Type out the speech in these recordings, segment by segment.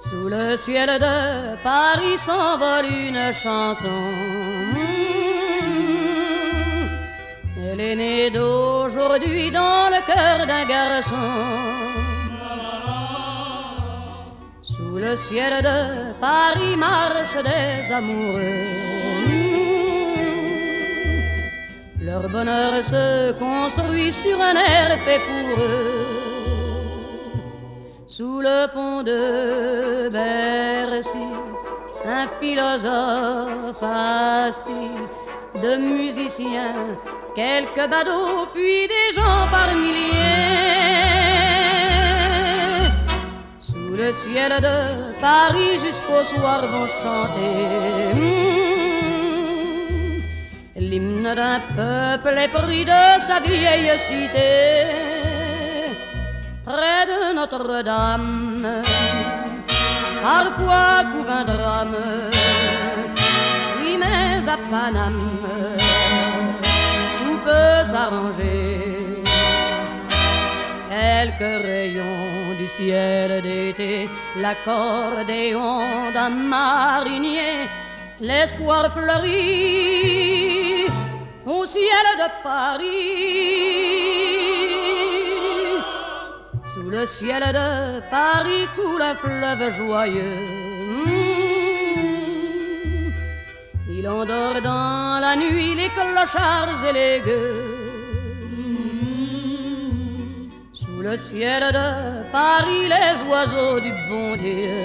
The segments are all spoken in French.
Sous le ciel de Paris s'envole une chanson. Elle est née d'aujourd'hui dans le cœur d'un garçon. Sous le ciel de Paris marchent des amoureux. Leur bonheur se construit sur un air fait pour eux. Sous le pont de Bercy, un philosophe assis, de musiciens, quelques badauds, puis des gens par milliers. Sous le ciel de Paris jusqu'au soir vont chanter l'hymne d'un peuple épris de sa vieille cité. Près de Notre-Dame, parfois couve un drame. Oui, mais à Paname, tout peut s'arranger. Quelques rayons du ciel d'été, l'accordéon d'un marinier, l'espoir fleurit au ciel de Paris. Sous le ciel de Paris coule un fleuve joyeux. Il endort dans la nuit les clochards et les gueux. Sous le ciel de Paris les oiseaux du bon Dieu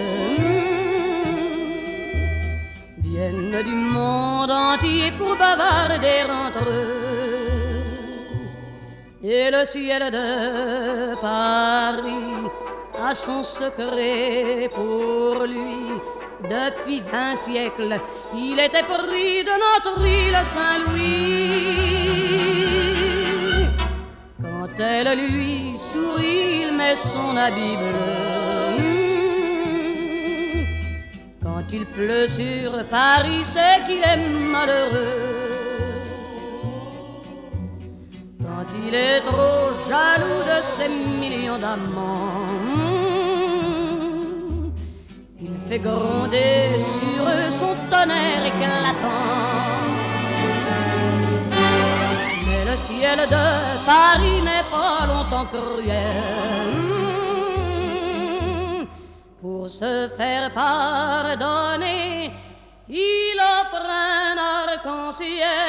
viennent du monde entier pour bavarder entre eux. Et le ciel de Paris a son secret pour lui. Depuis 20 siècles, il était pris de notre île Saint-Louis. Quand elle lui sourit, il met son habit bleu. Quand il pleut sur Paris, c'est qu'il est malheureux. Quand il est trop jaloux de ses millions d'amants, il fait gronder sur eux son tonnerre éclatant. Mais le ciel de Paris n'est pas longtemps cruel. Pour se faire pardonner, il offre un arc-en-ciel.